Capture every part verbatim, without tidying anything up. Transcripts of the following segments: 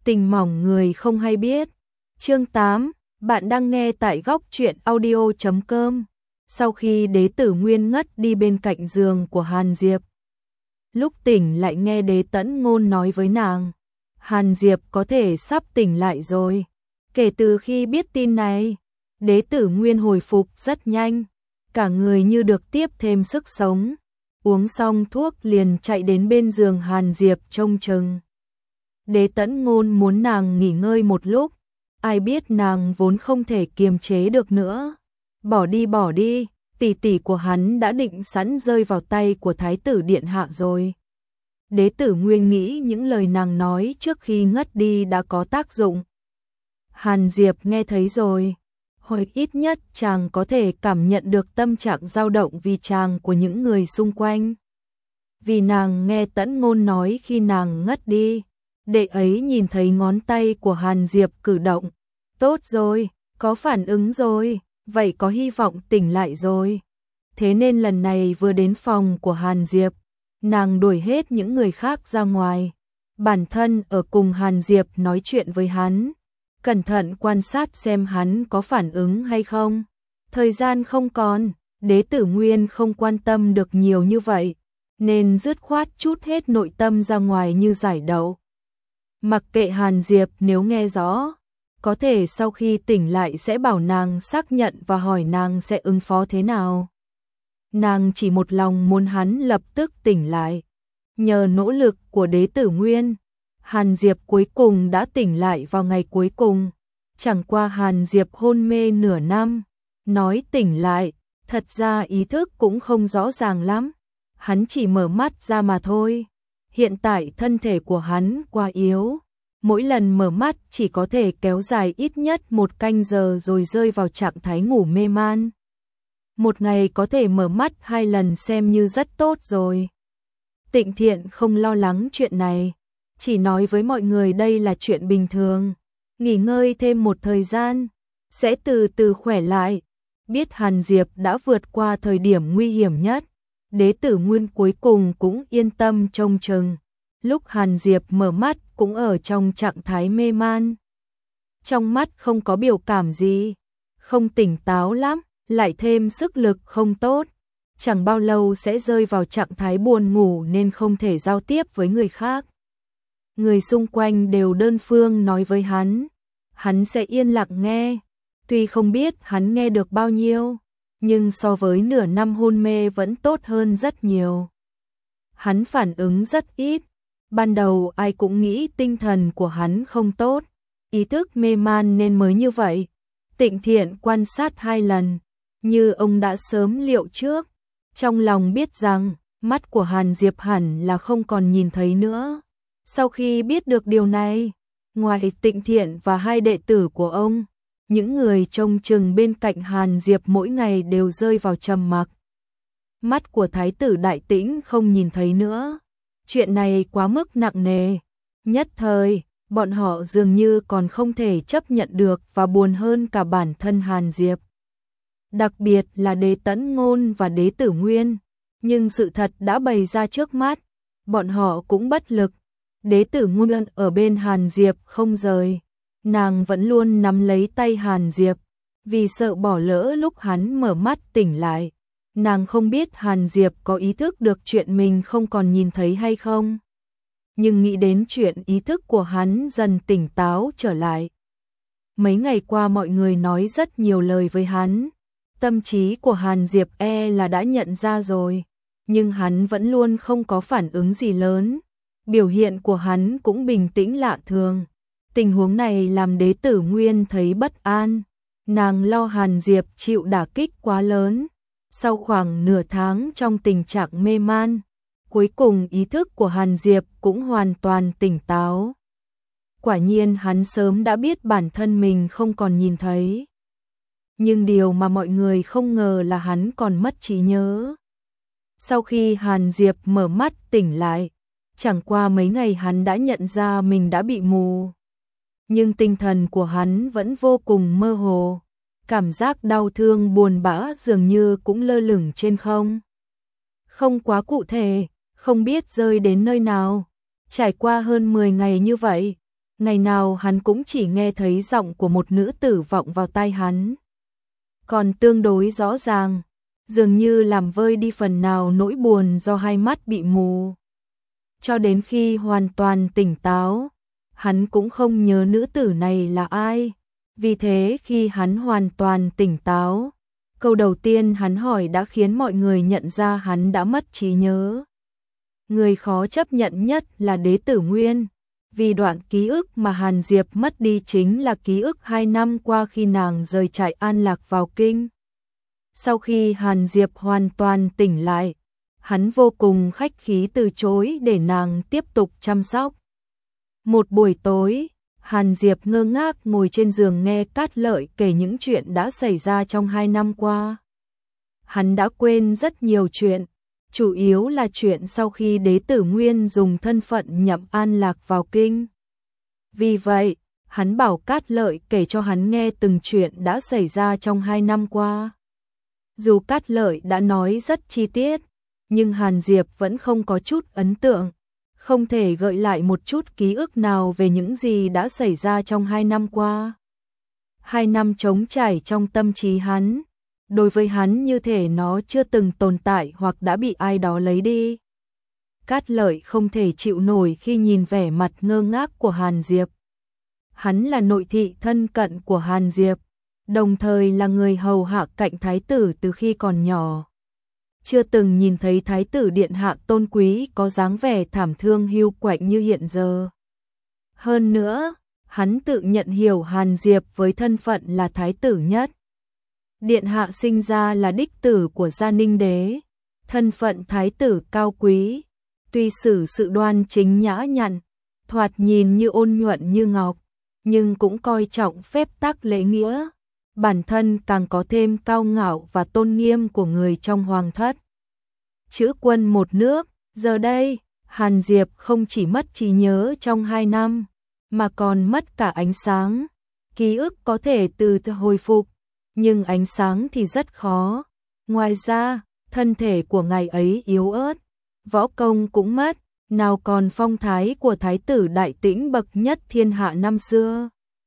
Tình mỏng người không hay biết. Chương tám, bạn đang nghe tại góc truyện audio chấm com. Sau khi Đế Tử Nguyên ngất đi bên cạnh giường của Hàn Diệp, lúc tỉnh lại nghe Đế Tẫn Ngôn nói với nàng, Hàn Diệp có thể sắp tỉnh lại rồi. Kể từ khi biết tin này, Đế Tử Nguyên hồi phục rất nhanh, cả người như được tiếp thêm sức sống. Uống xong thuốc liền chạy đến bên giường Hàn Diệp trông chừng. Đế Tẫn Ngôn muốn nàng nghỉ ngơi một lúc, ai biết nàng vốn không thể kiềm chế được nữa. Bỏ đi bỏ đi, tỷ tỷ của hắn đã định sẵn rơi vào tay của Thái tử Điện Hạ rồi. Đế Tử Nguyên nghĩ những lời nàng nói trước khi ngất đi đã có tác dụng. Hàn Diệp nghe thấy rồi, hoặc ít nhất chàng có thể cảm nhận được tâm trạng dao động vì chàng của những người xung quanh. Vì nàng nghe Tẫn Ngôn nói khi nàng ngất đi, đệ ấy nhìn thấy ngón tay của Hàn Diệp cử động. Tốt rồi, có phản ứng rồi, vậy có hy vọng tỉnh lại rồi. Thế nên lần này vừa đến phòng của Hàn Diệp, nàng đuổi hết những người khác ra ngoài. Bản thân ở cùng Hàn Diệp nói chuyện với hắn, cẩn thận quan sát xem hắn có phản ứng hay không. Thời gian không còn, Đế Tử Nguyên không quan tâm được nhiều như vậy, nên dứt khoát chút hết nội tâm ra ngoài như giải đậu. Mặc kệ Hàn Diệp nếu nghe rõ, có thể sau khi tỉnh lại sẽ bảo nàng xác nhận và hỏi nàng sẽ ứng phó thế nào. Nàng chỉ một lòng muốn hắn lập tức tỉnh lại. Nhờ nỗ lực của Đế Tử Nguyên, Hàn Diệp cuối cùng đã tỉnh lại vào ngày cuối cùng. Chẳng qua Hàn Diệp hôn mê nửa năm, nói tỉnh lại, thật ra ý thức cũng không rõ ràng lắm. Hắn chỉ mở mắt ra mà thôi. Hiện tại thân thể của hắn quá yếu, mỗi lần mở mắt chỉ có thể kéo dài ít nhất một canh giờ rồi rơi vào trạng thái ngủ mê man. Một ngày có thể mở mắt hai lần xem như rất tốt rồi. Tịnh Thiện không lo lắng chuyện này, chỉ nói với mọi người đây là chuyện bình thường, nghỉ ngơi thêm một thời gian, sẽ từ từ khỏe lại. Biết Hàn Diệp đã vượt qua thời điểm nguy hiểm nhất, Đế Tử Nguyên cuối cùng cũng yên tâm trông chừng. Lúc Hàn Diệp mở mắt cũng ở trong trạng thái mê man. Trong mắt không có biểu cảm gì, không tỉnh táo lắm, lại thêm sức lực không tốt. Chẳng bao lâu sẽ rơi vào trạng thái buồn ngủ nên không thể giao tiếp với người khác. Người xung quanh đều đơn phương nói với hắn, hắn sẽ yên lặng nghe. Tuy không biết hắn nghe được bao nhiêu, nhưng so với nửa năm hôn mê vẫn tốt hơn rất nhiều. Hắn phản ứng rất ít. Ban đầu ai cũng nghĩ tinh thần của hắn không tốt, ý thức mê man nên mới như vậy. Tịnh Thiện quan sát hai lần, như ông đã sớm liệu trước, trong lòng biết rằng mắt của Hàn Diệp hẳn là không còn nhìn thấy nữa. Sau khi biết được điều này, ngoài Tịnh Thiện và hai đệ tử của ông, những người trông chừng bên cạnh Hàn Diệp mỗi ngày đều rơi vào trầm mặc. Mắt của Thái tử Đại Tĩnh không nhìn thấy nữa. Chuyện này quá mức nặng nề. Nhất thời, bọn họ dường như còn không thể chấp nhận được và buồn hơn cả bản thân Hàn Diệp. Đặc biệt là Đế Tẫn Ngôn và Đế Tử Nguyên. Nhưng sự thật đã bày ra trước mắt, bọn họ cũng bất lực. Đế Tử Nguyên ở bên Hàn Diệp không rời. Nàng vẫn luôn nắm lấy tay Hàn Diệp, vì sợ bỏ lỡ lúc hắn mở mắt tỉnh lại. Nàng không biết Hàn Diệp có ý thức được chuyện mình không còn nhìn thấy hay không. Nhưng nghĩ đến chuyện ý thức của hắn dần tỉnh táo trở lại. Mấy ngày qua mọi người nói rất nhiều lời với hắn. Tâm trí của Hàn Diệp e là đã nhận ra rồi. Nhưng hắn vẫn luôn không có phản ứng gì lớn. Biểu hiện của hắn cũng bình tĩnh lạ thường. Tình huống này làm Đế Tử Nguyên thấy bất an. Nàng lo Hàn Diệp chịu đả kích quá lớn. Sau khoảng nửa tháng trong tình trạng mê man, cuối cùng ý thức của Hàn Diệp cũng hoàn toàn tỉnh táo. Quả nhiên hắn sớm đã biết bản thân mình không còn nhìn thấy. Nhưng điều mà mọi người không ngờ là hắn còn mất trí nhớ. Sau khi Hàn Diệp mở mắt tỉnh lại, chẳng qua mấy ngày hắn đã nhận ra mình đã bị mù. Nhưng tinh thần của hắn vẫn vô cùng mơ hồ. Cảm giác đau thương buồn bã dường như cũng lơ lửng trên không. Không quá cụ thể, không biết rơi đến nơi nào. Trải qua hơn mười ngày như vậy, ngày nào hắn cũng chỉ nghe thấy giọng của một nữ tử vọng vào tai hắn. Còn tương đối rõ ràng, dường như làm vơi đi phần nào nỗi buồn do hai mắt bị mù. Cho đến khi hoàn toàn tỉnh táo, hắn cũng không nhớ nữ tử này là ai. Vì thế khi hắn hoàn toàn tỉnh táo, câu đầu tiên hắn hỏi đã khiến mọi người nhận ra hắn đã mất trí nhớ. Người khó chấp nhận nhất là Đế Tử Nguyên, vì đoạn ký ức mà Hàn Diệp mất đi chính là ký ức hai năm qua khi nàng rời trại An Lạc vào kinh. Sau khi Hàn Diệp hoàn toàn tỉnh lại, hắn vô cùng khách khí từ chối để nàng tiếp tục chăm sóc. Một buổi tối, Hàn Diệp ngơ ngác ngồi trên giường nghe Cát Lợi kể những chuyện đã xảy ra trong hai năm qua. Hắn đã quên rất nhiều chuyện, chủ yếu là chuyện sau khi Đế Tử Nguyên dùng thân phận nhậm An Lạc vào kinh. Vì vậy, hắn bảo Cát Lợi kể cho hắn nghe từng chuyện đã xảy ra trong hai năm qua. Dù Cát Lợi đã nói rất chi tiết, nhưng Hàn Diệp vẫn không có chút ấn tượng, không thể gợi lại một chút ký ức nào về những gì đã xảy ra trong hai năm qua. Hai năm trống trải trong tâm trí hắn, đối với hắn như thể nó chưa từng tồn tại hoặc đã bị ai đó lấy đi. Cát Lợi không thể chịu nổi khi nhìn vẻ mặt ngơ ngác của Hàn Diệp. Hắn là nội thị thân cận của Hàn Diệp, đồng thời là người hầu hạ cạnh thái tử từ khi còn nhỏ. Chưa từng nhìn thấy thái tử điện hạ tôn quý có dáng vẻ thảm thương hiu quạnh như hiện giờ. Hơn nữa, hắn tự nhận hiểu Hàn Diệp với thân phận là thái tử nhất. Điện hạ sinh ra là đích tử của Gia Ninh đế, thân phận thái tử cao quý, tuy xử sự đoan chính nhã nhặn, thoạt nhìn như ôn nhuận như ngọc, nhưng cũng coi trọng phép tắc lễ nghĩa, bản thân càng có thêm cao ngạo và tôn nghiêm của người trong hoàng thất. Chữ quân một nước, giờ đây, Hàn Diệp không chỉ mất trí nhớ trong hai năm, mà còn mất cả ánh sáng. Ký ức có thể từ từ hồi phục, nhưng ánh sáng thì rất khó. Ngoài ra, thân thể của ngài ấy yếu ớt, võ công cũng mất, nào còn phong thái của thái tử đại tĩnh bậc nhất thiên hạ năm xưa.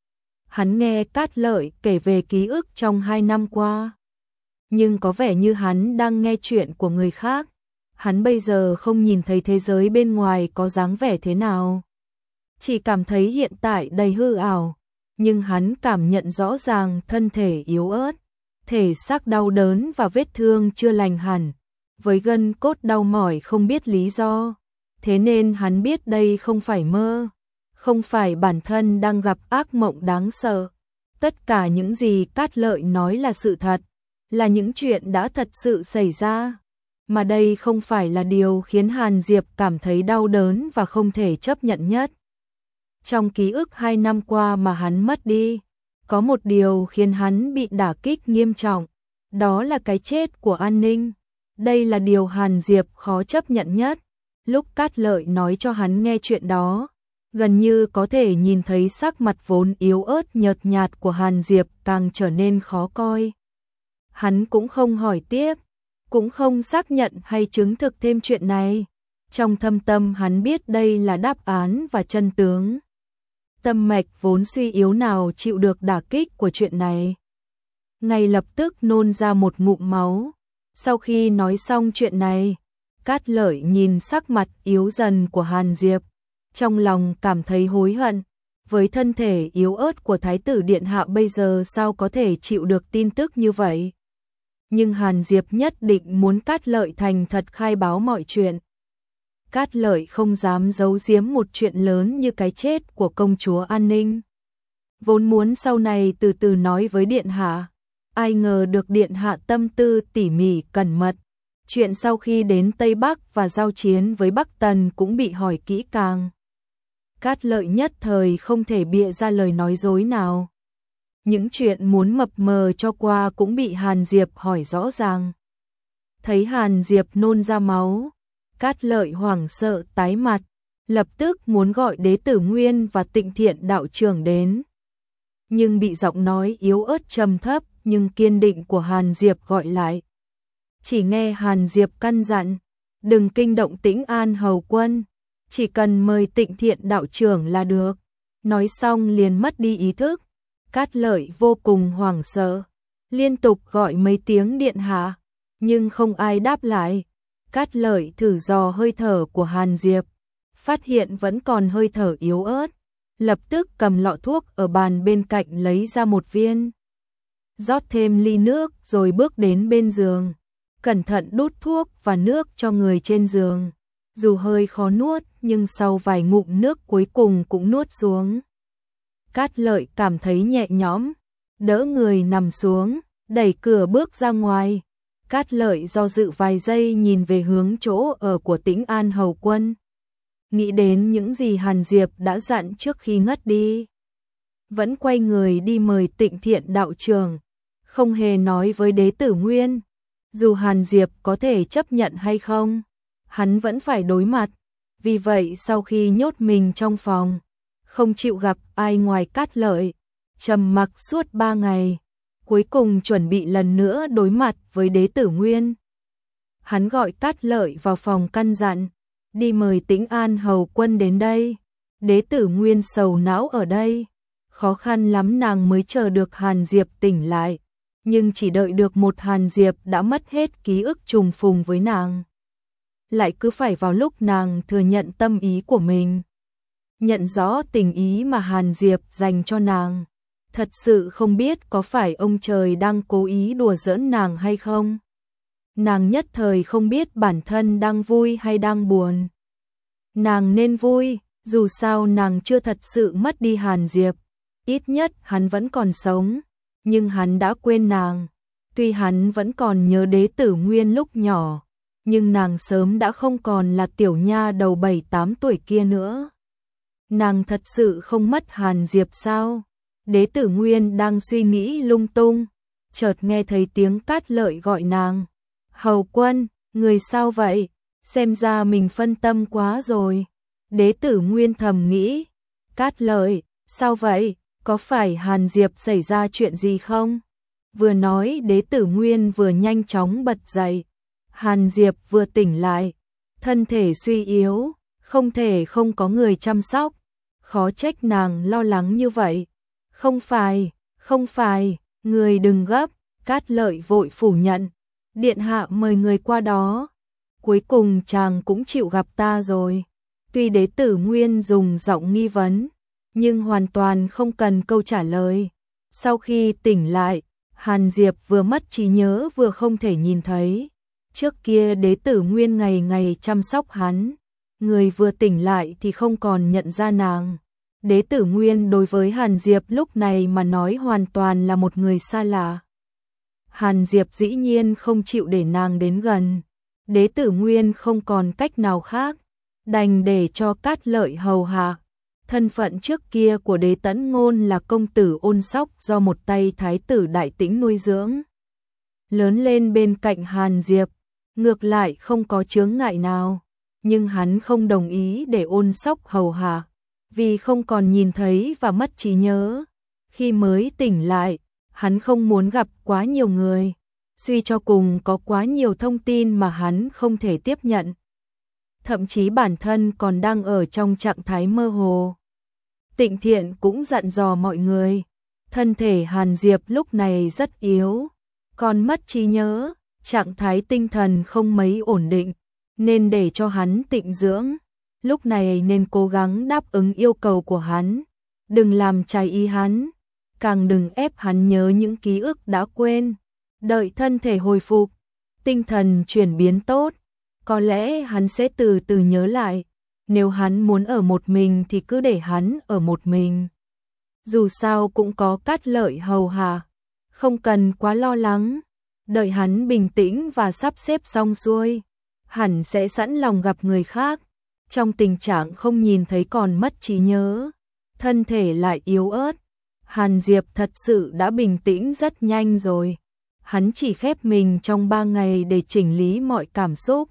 Hắn nghe Cát Lợi kể về ký ức trong hai năm qua, nhưng có vẻ như hắn đang nghe chuyện của người khác. Hắn bây giờ không nhìn thấy thế giới bên ngoài có dáng vẻ thế nào, chỉ cảm thấy hiện tại đầy hư ảo, nhưng hắn cảm nhận rõ ràng thân thể yếu ớt, thể xác đau đớn và vết thương chưa lành hẳn, với gân cốt đau mỏi không biết lý do. Thế nên hắn biết đây không phải mơ, không phải bản thân đang gặp ác mộng đáng sợ. Tất cả những gì Cát Lợi nói là sự thật, là những chuyện đã thật sự xảy ra. Mà đây không phải là điều khiến Hàn Diệp cảm thấy đau đớn và không thể chấp nhận nhất. Trong ký ức hai năm qua mà hắn mất đi, có một điều khiến hắn bị đả kích nghiêm trọng, đó là cái chết của An Ninh. Đây là điều Hàn Diệp khó chấp nhận nhất. Lúc Cát Lợi nói cho hắn nghe chuyện đó, gần như có thể nhìn thấy sắc mặt vốn yếu ớt nhợt nhạt của Hàn Diệp càng trở nên khó coi. Hắn cũng không hỏi tiếp, cũng không xác nhận hay chứng thực thêm chuyện này. Trong thâm tâm hắn biết đây là đáp án và chân tướng. Tâm mạch vốn suy yếu nào chịu được đả kích của chuyện này. Ngay lập tức nôn ra một ngụm máu. Sau khi nói xong chuyện này, Cát Lợi nhìn sắc mặt yếu dần của Hàn Diệp, trong lòng cảm thấy hối hận. Với thân thể yếu ớt của Thái tử Điện Hạ bây giờ sao có thể chịu được tin tức như vậy. Nhưng Hàn Diệp nhất định muốn Cát Lợi thành thật khai báo mọi chuyện. Cát Lợi không dám giấu giếm một chuyện lớn như cái chết của công chúa An Ninh. Vốn muốn sau này từ từ nói với Điện Hạ, ai ngờ được Điện Hạ tâm tư tỉ mỉ cẩn mật. Chuyện sau khi đến Tây Bắc và giao chiến với Bắc Tần cũng bị hỏi kỹ càng. Cát Lợi nhất thời không thể bịa ra lời nói dối nào. Những chuyện muốn mập mờ cho qua cũng bị Hàn Diệp hỏi rõ ràng. Thấy Hàn Diệp nôn ra máu, Cát Lợi hoảng sợ tái mặt, lập tức muốn gọi Đế Tử Nguyên và Tịnh Thiện đạo trưởng đến. Nhưng bị giọng nói yếu ớt trầm thấp nhưng kiên định của Hàn Diệp gọi lại. Chỉ nghe Hàn Diệp căn dặn, đừng kinh động Tĩnh An hầu quân, chỉ cần mời Tịnh Thiện đạo trưởng là được. Nói xong liền mất đi ý thức. Cát Lợi vô cùng hoảng sợ, liên tục gọi mấy tiếng điện hạ, nhưng không ai đáp lại. Cát Lợi thử dò hơi thở của Hàn Diệp, phát hiện vẫn còn hơi thở yếu ớt, lập tức cầm lọ thuốc ở bàn bên cạnh lấy ra một viên, rót thêm ly nước rồi bước đến bên giường, cẩn thận đút thuốc và nước cho người trên giường. Dù hơi khó nuốt nhưng sau vài ngụm nước cuối cùng cũng nuốt xuống. Cát Lợi cảm thấy nhẹ nhõm, đỡ người nằm xuống, đẩy cửa bước ra ngoài. Cát Lợi do dự vài giây nhìn về hướng chỗ ở của Tĩnh An hầu quân. Nghĩ đến những gì Hàn Diệp đã dặn trước khi ngất đi. Vẫn quay người đi mời Tịnh Thiện đạo trưởng, không hề nói với Đế Tử Nguyên. Dù Hàn Diệp có thể chấp nhận hay không, hắn vẫn phải đối mặt. Vì vậy sau khi nhốt mình trong phòng, không chịu gặp ai ngoài Cát Lợi, trầm mặc suốt ba ngày, cuối cùng chuẩn bị lần nữa đối mặt với Đế Tử Nguyên. Hắn gọi Cát Lợi vào phòng căn dặn, đi mời Tĩnh An hầu quân đến đây. Đế Tử Nguyên sầu não ở đây, khó khăn lắm nàng mới chờ được Hàn Diệp tỉnh lại, nhưng chỉ đợi được một Hàn Diệp đã mất hết ký ức trùng phùng với nàng. Lại cứ phải vào lúc nàng thừa nhận tâm ý của mình, nhận rõ tình ý mà Hàn Diệp dành cho nàng. Thật sự không biết có phải ông trời đang cố ý đùa giỡn nàng hay không. Nàng nhất thời không biết bản thân đang vui hay đang buồn. Nàng nên vui, dù sao nàng chưa thật sự mất đi Hàn Diệp. Ít nhất hắn vẫn còn sống, nhưng hắn đã quên nàng. Tuy hắn vẫn còn nhớ Đế Tử Nguyên lúc nhỏ, nhưng nàng sớm đã không còn là tiểu nha đầu bảy tám tuổi kia nữa. Nàng thật sự không mất Hàn Diệp sao? Đế Tử Nguyên đang suy nghĩ lung tung, chợt nghe thấy tiếng Cát Lợi gọi nàng. Hầu quân, người sao vậy? Xem ra mình phân tâm quá rồi. Đế Tử Nguyên thầm nghĩ. Cát Lợi, sao vậy? Có phải Hàn Diệp xảy ra chuyện gì không? Vừa nói Đế Tử Nguyên vừa nhanh chóng bật dậy. Hàn Diệp vừa tỉnh lại, thân thể suy yếu, không thể không có người chăm sóc. Khó trách nàng lo lắng như vậy. Không phải, không phải, người đừng gấp. Cát Lợi vội phủ nhận. Điện hạ mời người qua đó. Cuối cùng chàng cũng chịu gặp ta rồi. Tuy Đế Tử Nguyên dùng giọng nghi vấn, nhưng hoàn toàn không cần câu trả lời. Sau khi tỉnh lại, Hàn Diệp vừa mất trí nhớ vừa không thể nhìn thấy. Trước kia Đế Tử Nguyên ngày ngày chăm sóc hắn, người vừa tỉnh lại thì không còn nhận ra nàng. Đế Tử Nguyên đối với Hàn Diệp lúc này mà nói hoàn toàn là một người xa lạ. Hàn Diệp dĩ nhiên không chịu để nàng đến gần. Đế Tử Nguyên không còn cách nào khác, đành để cho Cát Lợi hầu hạ. Thân phận trước kia của Đế Tẫn Ngôn là công tử ôn sóc do một tay thái tử Đại Tĩnh nuôi dưỡng. Lớn lên bên cạnh Hàn Diệp, ngược lại không có chướng ngại nào, nhưng hắn không đồng ý để ôn sóc hầu hạ, vì không còn nhìn thấy và mất trí nhớ. Khi mới tỉnh lại, hắn không muốn gặp quá nhiều người, suy cho cùng có quá nhiều thông tin mà hắn không thể tiếp nhận. Thậm chí bản thân còn đang ở trong trạng thái mơ hồ. Tịnh Thiện cũng dặn dò mọi người, thân thể Hàn Diệp lúc này rất yếu, còn mất trí nhớ, trạng thái tinh thần không mấy ổn định, nên để cho hắn tịnh dưỡng. Lúc này nên cố gắng đáp ứng yêu cầu của hắn, đừng làm trái ý hắn, càng đừng ép hắn nhớ những ký ức đã quên. Đợi thân thể hồi phục, tinh thần chuyển biến tốt, có lẽ hắn sẽ từ từ nhớ lại. Nếu hắn muốn ở một mình thì cứ để hắn ở một mình. Dù sao cũng có Cát Lợi hầu hạ, không cần quá lo lắng. Đợi hắn bình tĩnh và sắp xếp xong xuôi, hẳn sẽ sẵn lòng gặp người khác. Trong tình trạng không nhìn thấy còn mất trí nhớ, thân thể lại yếu ớt, Hàn Diệp thật sự đã bình tĩnh rất nhanh rồi. Hắn chỉ khép mình trong ba ngày để chỉnh lý mọi cảm xúc.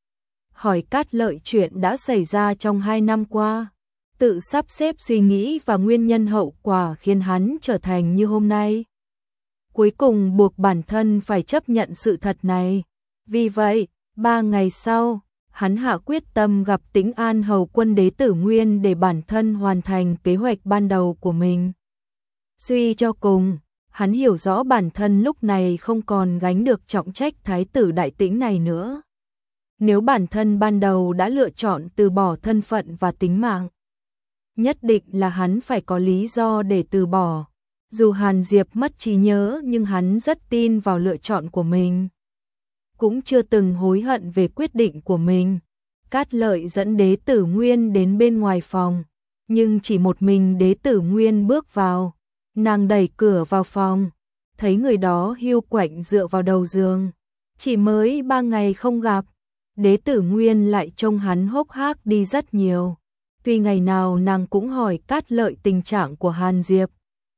Hỏi Cát Lợi chuyện đã xảy ra trong hai năm qua, tự sắp xếp suy nghĩ và nguyên nhân hậu quả khiến hắn trở thành như hôm nay. Cuối cùng buộc bản thân phải chấp nhận sự thật này. Vì vậy, ba ngày sau, hắn hạ quyết tâm gặp Tĩnh An Hầu Quân Đế Tử Nguyên để bản thân hoàn thành kế hoạch ban đầu của mình. Suy cho cùng, hắn hiểu rõ bản thân lúc này không còn gánh được trọng trách thái tử Đại Tĩnh này nữa. Nếu bản thân ban đầu đã lựa chọn từ bỏ thân phận và tính mạng, nhất định là hắn phải có lý do để từ bỏ. Dù Hàn Diệp mất trí nhớ nhưng hắn rất tin vào lựa chọn của mình, cũng chưa từng hối hận về quyết định của mình. Cát Lợi dẫn Đế Tử Nguyên đến bên ngoài phòng, nhưng chỉ một mình Đế Tử Nguyên bước vào. Nàng đẩy cửa vào phòng, thấy người đó hiu quạnh dựa vào đầu giường. Chỉ mới ba ngày không gặp, Đế Tử Nguyên lại trông hắn hốc hác đi rất nhiều. Tuy ngày nào nàng cũng hỏi Cát Lợi tình trạng của Hàn Diệp,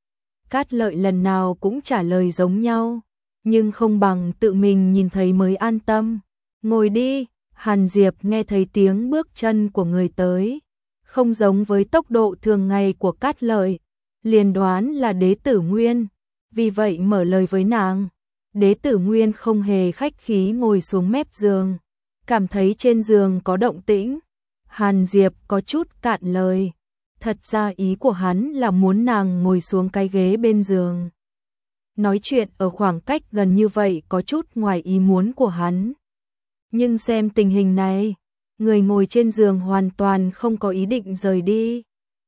Cát Lợi lần nào cũng trả lời giống nhau, nhưng không bằng tự mình nhìn thấy mới an tâm. Ngồi đi. Hàn Diệp nghe thấy tiếng bước chân của người tới, không giống với tốc độ thường ngày của Cát Lợi, liền đoán là Đế Tử Nguyên, vì vậy mở lời với nàng. Đế Tử Nguyên không hề khách khí ngồi xuống mép giường, cảm thấy trên giường có động tĩnh. Hàn Diệp có chút cạn lời, thật ra ý của hắn là muốn nàng ngồi xuống cái ghế bên giường. Nói chuyện ở khoảng cách gần như vậy có chút ngoài ý muốn của hắn. Nhưng xem tình hình này, người ngồi trên giường hoàn toàn không có ý định rời đi.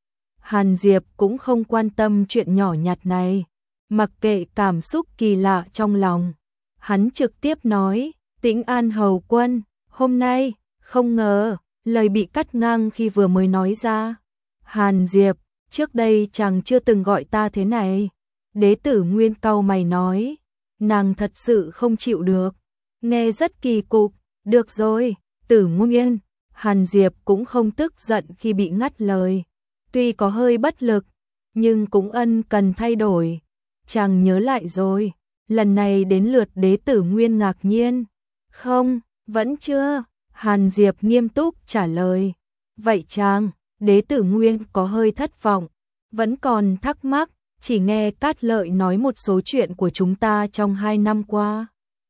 Hàn Diệp cũng không quan tâm chuyện nhỏ nhặt này, mặc kệ cảm xúc kỳ lạ trong lòng. Hắn trực tiếp nói, Tĩnh An Hầu Quân, hôm nay, không ngờ, lời bị cắt ngang khi vừa mới nói ra. Hàn Diệp, trước đây chàng chưa từng gọi ta thế này. Đế Tử Nguyên cau mày nói, nàng thật sự không chịu được, nghe rất kỳ cục. Được rồi, Tử Nguyên. Hàn Diệp cũng không tức giận khi bị ngắt lời, tuy có hơi bất lực, nhưng cũng ân cần thay đổi. Chàng nhớ lại rồi, lần này đến lượt Đế Tử Nguyên ngạc nhiên. Không, vẫn chưa. Hàn Diệp nghiêm túc trả lời. Vậy chàng? Đế Tử Nguyên có hơi thất vọng, vẫn còn thắc mắc, chỉ nghe Cát Lợi nói một số chuyện của chúng ta trong hai năm qua.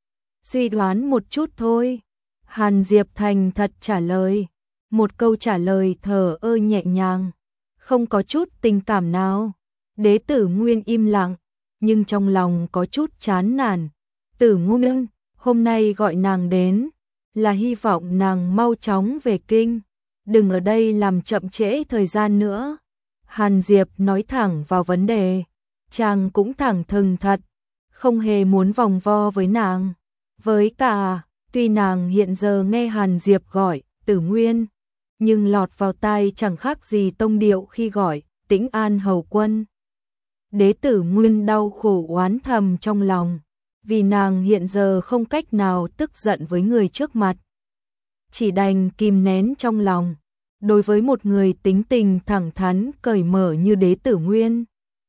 Suy đoán một chút thôi. Hàn Diệp thành thật trả lời, một câu trả lời thờ ơ nhẹ nhàng, không có chút tình cảm nào. Đế Tử Nguyên im lặng, nhưng trong lòng có chút chán nản. Tử Nguyên, hôm nay gọi nàng đến, là hy vọng nàng mau chóng về kinh, đừng ở đây làm chậm trễ thời gian nữa. Hàn Diệp nói thẳng vào vấn đề, chàng cũng thẳng thừng thật, không hề muốn vòng vo với nàng. Với cả, tuy nàng hiện giờ nghe Hàn Diệp gọi Tử Nguyên, nhưng lọt vào tai chẳng khác gì tông điệu khi gọi Tĩnh An Hầu Quân. Đế Tử Nguyên đau khổ oán thầm trong lòng, vì nàng hiện giờ không cách nào tức giận với người trước mặt, chỉ đành kìm nén trong lòng. Đối với một người tính tình thẳng thắn cởi mở như Đế Tử Nguyên,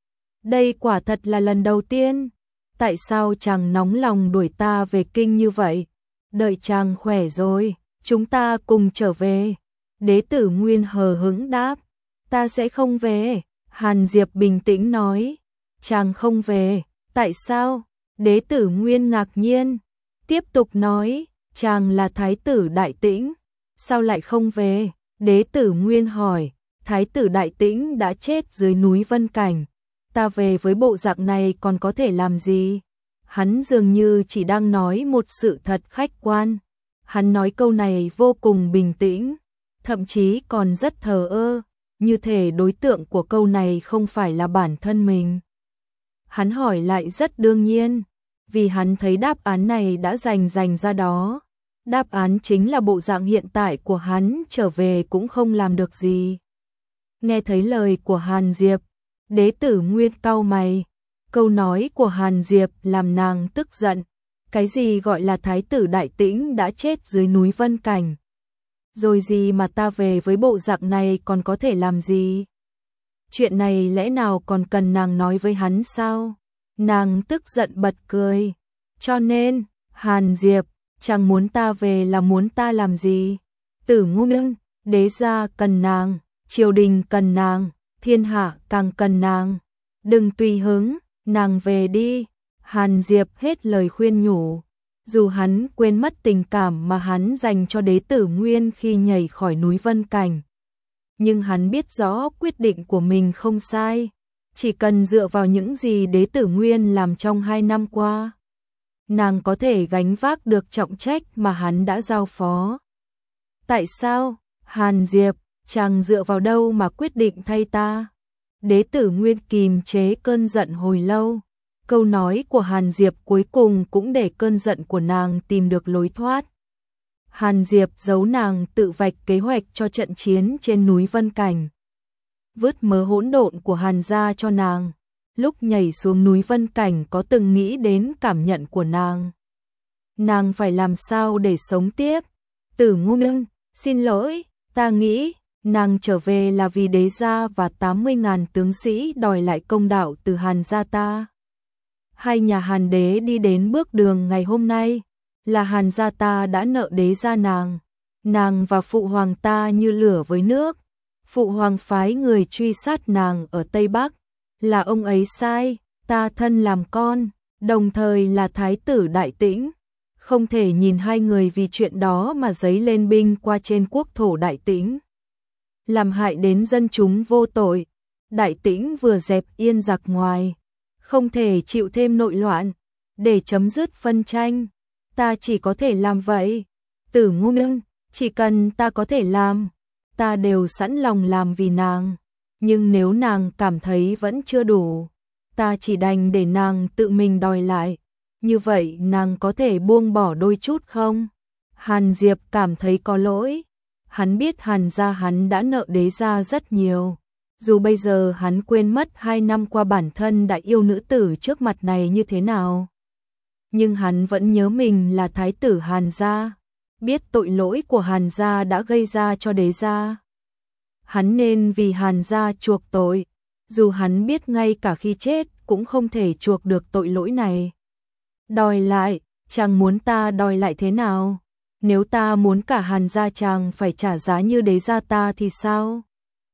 đây quả thật là lần đầu tiên. Tại sao chàng nóng lòng đuổi ta về kinh như vậy? Đợi chàng khỏe rồi, chúng ta cùng trở về. Đế Tử Nguyên hờ hững đáp, ta sẽ không về. Hàn Diệp bình tĩnh nói, chàng không về, tại sao? Đế Tử Nguyên ngạc nhiên, tiếp tục nói, chàng là thái tử Đại Tĩnh, sao lại không về? Đế Tử Nguyên hỏi, thái tử Đại Tĩnh đã chết dưới núi Vân Cảnh, ta về với bộ dạng này còn có thể làm gì? Hắn dường như chỉ đang nói một sự thật khách quan. Hắn nói câu này vô cùng bình tĩnh, thậm chí còn rất thờ ơ, như thể đối tượng của câu này không phải là bản thân mình. Hắn hỏi lại rất đương nhiên, vì hắn thấy đáp án này đã dành dành ra đó. Đáp án chính là bộ dạng hiện tại của hắn, trở về cũng không làm được gì. Nghe thấy lời của Hàn Diệp, Đế Tử Nguyên cau mày. Câu nói của Hàn Diệp làm nàng tức giận. Cái gì gọi là thái tử Đại Tĩnh đã chết dưới núi Vân Cảnh? Rồi gì mà ta về với bộ dạng này còn có thể làm gì? Chuyện này lẽ nào còn cần nàng nói với hắn sao? Nàng tức giận bật cười. Cho nên, Hàn Diệp, chàng muốn ta về là muốn ta làm gì? Tử Nguyên, đế gia cần nàng, triều đình cần nàng, thiên hạ càng cần nàng. Đừng tùy hứng, nàng về đi. Hàn Diệp hết lời khuyên nhủ. Dù hắn quên mất tình cảm mà hắn dành cho đế tử Nguyên khi nhảy khỏi núi Vân Cảnh, nhưng hắn biết rõ quyết định của mình không sai, chỉ cần dựa vào những gì đế tử Nguyên làm trong hai năm qua, nàng có thể gánh vác được trọng trách mà hắn đã giao phó. Tại sao, Hàn Diệp, chàng dựa vào đâu mà quyết định thay ta? Đế tử Nguyên kìm chế cơn giận hồi lâu. Câu nói của Hàn Diệp cuối cùng cũng để cơn giận của nàng tìm được lối thoát. Hàn Diệp giấu nàng tự vạch kế hoạch cho trận chiến trên núi Vân Cảnh. Vứt mớ hỗn độn của Hàn gia cho nàng. Lúc nhảy xuống núi Vân Cảnh có từng nghĩ đến cảm nhận của nàng. Nàng phải làm sao để sống tiếp? Tử Nguyên, xin lỗi, ta nghĩ nàng trở về là vì đế gia và tám mươi ngàn tướng sĩ đòi lại công đạo từ Hàn gia ta. Hai nhà Hàn đế đi đến bước đường ngày hôm nay, là Hàn gia ta đã nợ đế gia nàng. Nàng và phụ hoàng ta như lửa với nước. Phụ hoàng phái người truy sát nàng ở Tây Bắc, là ông ấy sai, ta thân làm con, đồng thời là thái tử Đại Tĩnh. Không thể nhìn hai người vì chuyện đó mà giấy lên binh qua trên quốc thổ Đại Tĩnh, làm hại đến dân chúng vô tội. Đại Tĩnh vừa dẹp yên giặc ngoài, không thể chịu thêm nội loạn, để chấm dứt phân tranh. Ta chỉ có thể làm vậy. Tử Nguyên, chỉ cần ta có thể làm, ta đều sẵn lòng làm vì nàng. Nhưng nếu nàng cảm thấy vẫn chưa đủ, ta chỉ đành để nàng tự mình đòi lại. Như vậy nàng có thể buông bỏ đôi chút không? Hàn Diệp cảm thấy có lỗi. Hắn biết Hàn gia hắn đã nợ đế gia rất nhiều. Dù bây giờ hắn quên mất hai năm qua bản thân đã yêu nữ tử trước mặt này như thế nào. Nhưng hắn vẫn nhớ mình là thái tử Hàn gia, biết tội lỗi của Hàn gia đã gây ra cho đế gia. Hắn nên vì Hàn gia chuộc tội, dù hắn biết ngay cả khi chết cũng không thể chuộc được tội lỗi này. Đòi lại, chàng muốn ta đòi lại thế nào? Nếu ta muốn cả Hàn gia chàng phải trả giá như đế gia ta thì sao?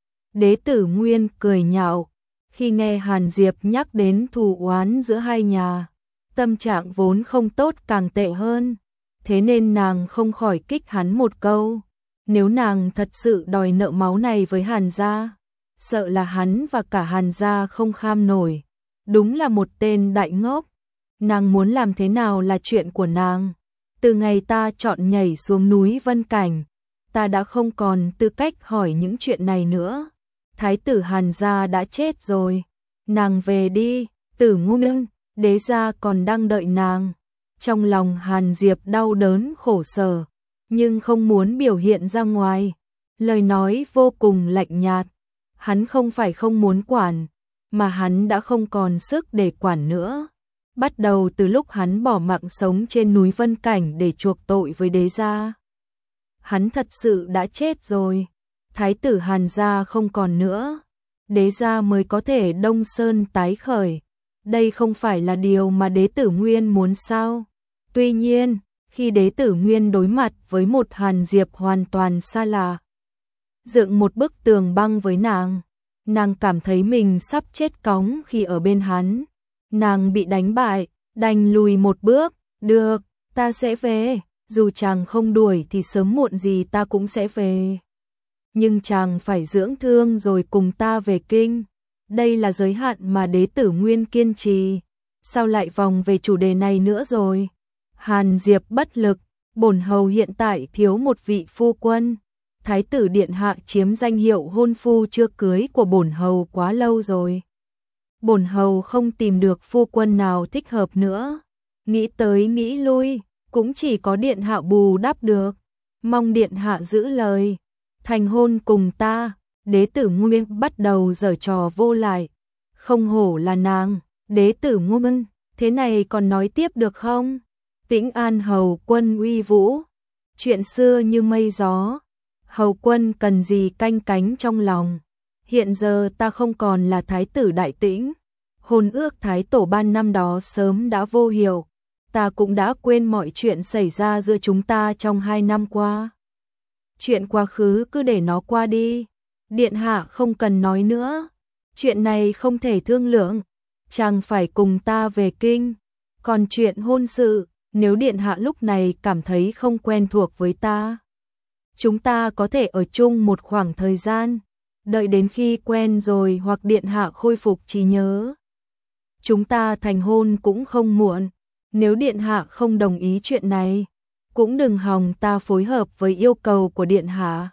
Đế tử Nguyên cười nhạo, khi nghe Hàn Diệp nhắc đến thù oán giữa hai nhà, tâm trạng vốn không tốt càng tệ hơn, thế nên nàng không khỏi kích hắn một câu. Nếu nàng thật sự đòi nợ máu này với Hàn gia, sợ là hắn và cả Hàn gia không kham nổi. Đúng là một tên đại ngốc. Nàng muốn làm thế nào là chuyện của nàng. Từ ngày ta chọn nhảy xuống núi Vân Cảnh, ta đã không còn tư cách hỏi những chuyện này nữa. Thái tử Hàn gia đã chết rồi, nàng về đi. Tử Nguyên, đế gia còn đang đợi nàng. Trong lòng Hàn Diệp đau đớn khổ sở, nhưng không muốn biểu hiện ra ngoài. Lời nói vô cùng lạnh nhạt. Hắn không phải không muốn quản, mà hắn đã không còn sức để quản nữa. Bắt đầu từ lúc hắn bỏ mạng sống trên núi Vân Cảnh để chuộc tội với đế gia, hắn thật sự đã chết rồi. Thái tử Hàn gia không còn nữa, đế gia mới có thể Đông Sơn tái khởi. Đây không phải là điều mà đế tử Nguyên muốn sao? Tuy nhiên, khi đế tử Nguyên đối mặt với một Hàn Diệp hoàn toàn xa lạ, dựng một bức tường băng với nàng, nàng cảm thấy mình sắp chết cóng khi ở bên hắn. Nàng bị đánh bại, đành lùi một bước. Được, ta sẽ về, dù chàng không đuổi thì sớm muộn gì ta cũng sẽ về. Nhưng chàng phải dưỡng thương rồi cùng ta về kinh. Đây là giới hạn mà đế tử Nguyên kiên trì. Sao lại vòng về chủ đề này nữa rồi? Hàn Diệp bất lực, bổn hầu hiện tại thiếu một vị phu quân. Thái tử điện hạ chiếm danh hiệu hôn phu chưa cưới của bổn hầu quá lâu rồi. Bổn hầu không tìm được phu quân nào thích hợp nữa. Nghĩ tới nghĩ lui, cũng chỉ có điện hạ bù đắp được. Mong điện hạ giữ lời, thành hôn cùng ta. Đế tử Nguyên bắt đầu giở trò vô lại. Không hổ là nàng, đế tử Nguyên, thế này còn nói tiếp được không? Tĩnh An hầu quân uy vũ, chuyện xưa như mây gió. Hầu quân cần gì canh cánh trong lòng. Hiện giờ ta không còn là thái tử Đại Tĩnh. Hôn ước thái tổ ban năm đó sớm đã vô hiệu. Ta cũng đã quên mọi chuyện xảy ra giữa chúng ta trong hai năm qua. Chuyện quá khứ cứ để nó qua đi. Điện hạ không cần nói nữa. Chuyện này không thể thương lượng. Chàng phải cùng ta về kinh. Còn chuyện hôn sự, nếu điện hạ lúc này cảm thấy không quen thuộc với ta, chúng ta có thể ở chung một khoảng thời gian, đợi đến khi quen rồi hoặc điện hạ khôi phục trí nhớ, chúng ta thành hôn cũng không muộn. Nếu điện hạ không đồng ý chuyện này, cũng đừng hòng ta phối hợp với yêu cầu của điện hạ.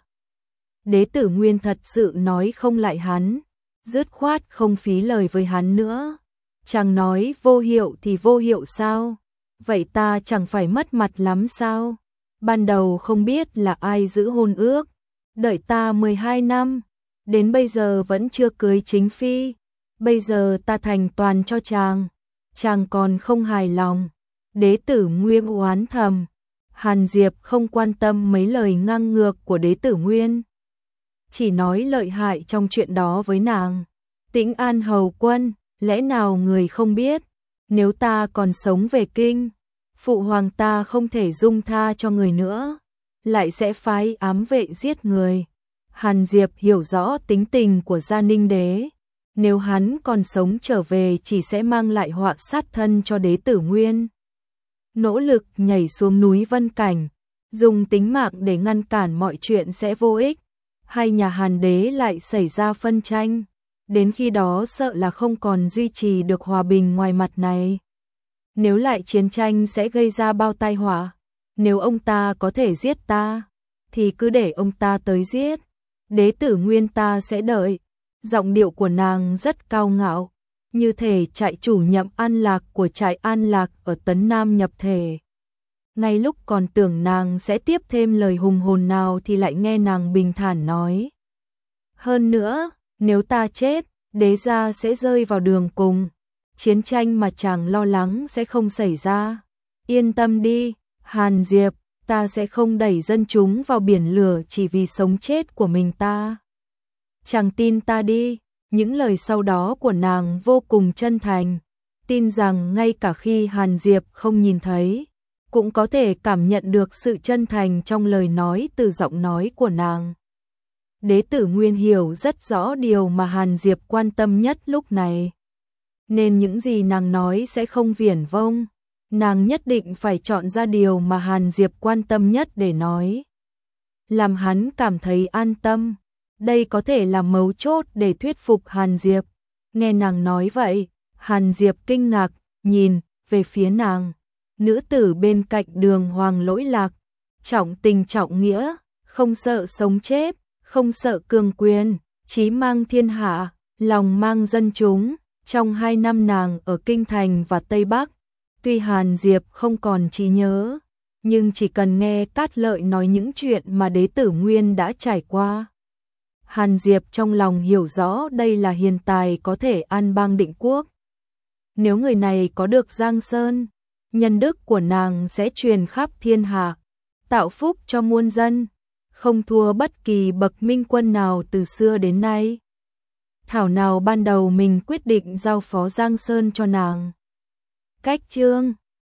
Đế tử Nguyên thật sự nói không lại hắn, dứt khoát không phí lời với hắn nữa. Chàng nói vô hiệu thì vô hiệu sao? Vậy ta chẳng phải mất mặt lắm sao? Ban đầu không biết là ai giữ hôn ước, đợi ta mười hai năm, đến bây giờ vẫn chưa cưới chính phi. Bây giờ ta thành toàn cho chàng, chàng còn không hài lòng. Đế tử Nguyên oán thầm. Hàn Diệp không quan tâm mấy lời ngang ngược của đế tử Nguyên, chỉ nói lợi hại trong chuyện đó với nàng. Tĩnh An hầu quân, lẽ nào người không biết, nếu ta còn sống về kinh, phụ hoàng ta không thể dung tha cho người nữa, lại sẽ phái ám vệ giết người. Hàn Diệp hiểu rõ tính tình của Gia Ninh đế, nếu hắn còn sống trở về chỉ sẽ mang lại họa sát thân cho đế tử Nguyên. Nỗ lực nhảy xuống núi Vân Cảnh, dùng tính mạng để ngăn cản mọi chuyện sẽ vô ích, hay nhà Hàn đế lại xảy ra phân tranh, đến khi đó sợ là không còn duy trì được hòa bình ngoài mặt này. Nếu lại chiến tranh sẽ gây ra bao tai họa, nếu ông ta có thể giết ta, thì cứ để ông ta tới giết, đế tử Nguyên ta sẽ đợi. Giọng điệu của nàng rất cao ngạo, như thể trại chủ nhậm An Lạc của trại An Lạc ở Tấn Nam nhập thể. Ngay lúc còn tưởng nàng sẽ tiếp thêm lời hùng hồn nào thì lại nghe nàng bình thản nói. Hơn nữa, nếu ta chết, đế gia sẽ rơi vào đường cùng. Chiến tranh mà chàng lo lắng sẽ không xảy ra. Yên tâm đi, Hàn Diệp, ta sẽ không đẩy dân chúng vào biển lửa chỉ vì sống chết của mình ta. Chàng tin ta đi. Những lời sau đó của nàng vô cùng chân thành, tin rằng ngay cả khi Hàn Diệp không nhìn thấy, cũng có thể cảm nhận được sự chân thành trong lời nói từ giọng nói của nàng. Đế tử Nguyên hiểu rất rõ điều mà Hàn Diệp quan tâm nhất lúc này, nên những gì nàng nói sẽ không viển vông, nàng nhất định phải chọn ra điều mà Hàn Diệp quan tâm nhất để nói, làm hắn cảm thấy an tâm. Đây có thể là mấu chốt để thuyết phục Hàn Diệp. Nghe nàng nói vậy, Hàn Diệp kinh ngạc, nhìn về phía nàng. Nữ tử bên cạnh Đường Hoàng Lỗi Lạc, trọng tình trọng nghĩa, không sợ sống chết, không sợ cường quyền, chí mang thiên hạ, lòng mang dân chúng. Trong hai năm nàng ở Kinh Thành và Tây Bắc, tuy Hàn Diệp không còn trí nhớ, nhưng chỉ cần nghe Cát Lợi nói những chuyện mà đế tử Nguyên đã trải qua, Hàn Diệp trong lòng hiểu rõ đây là hiền tài có thể an bang định quốc. Nếu người này có được Giang Sơn, nhân đức của nàng sẽ truyền khắp thiên hạ, tạo phúc cho muôn dân, không thua bất kỳ bậc minh quân nào từ xưa đến nay. Thảo nào ban đầu mình quyết định giao phó Giang Sơn cho nàng. Cách chương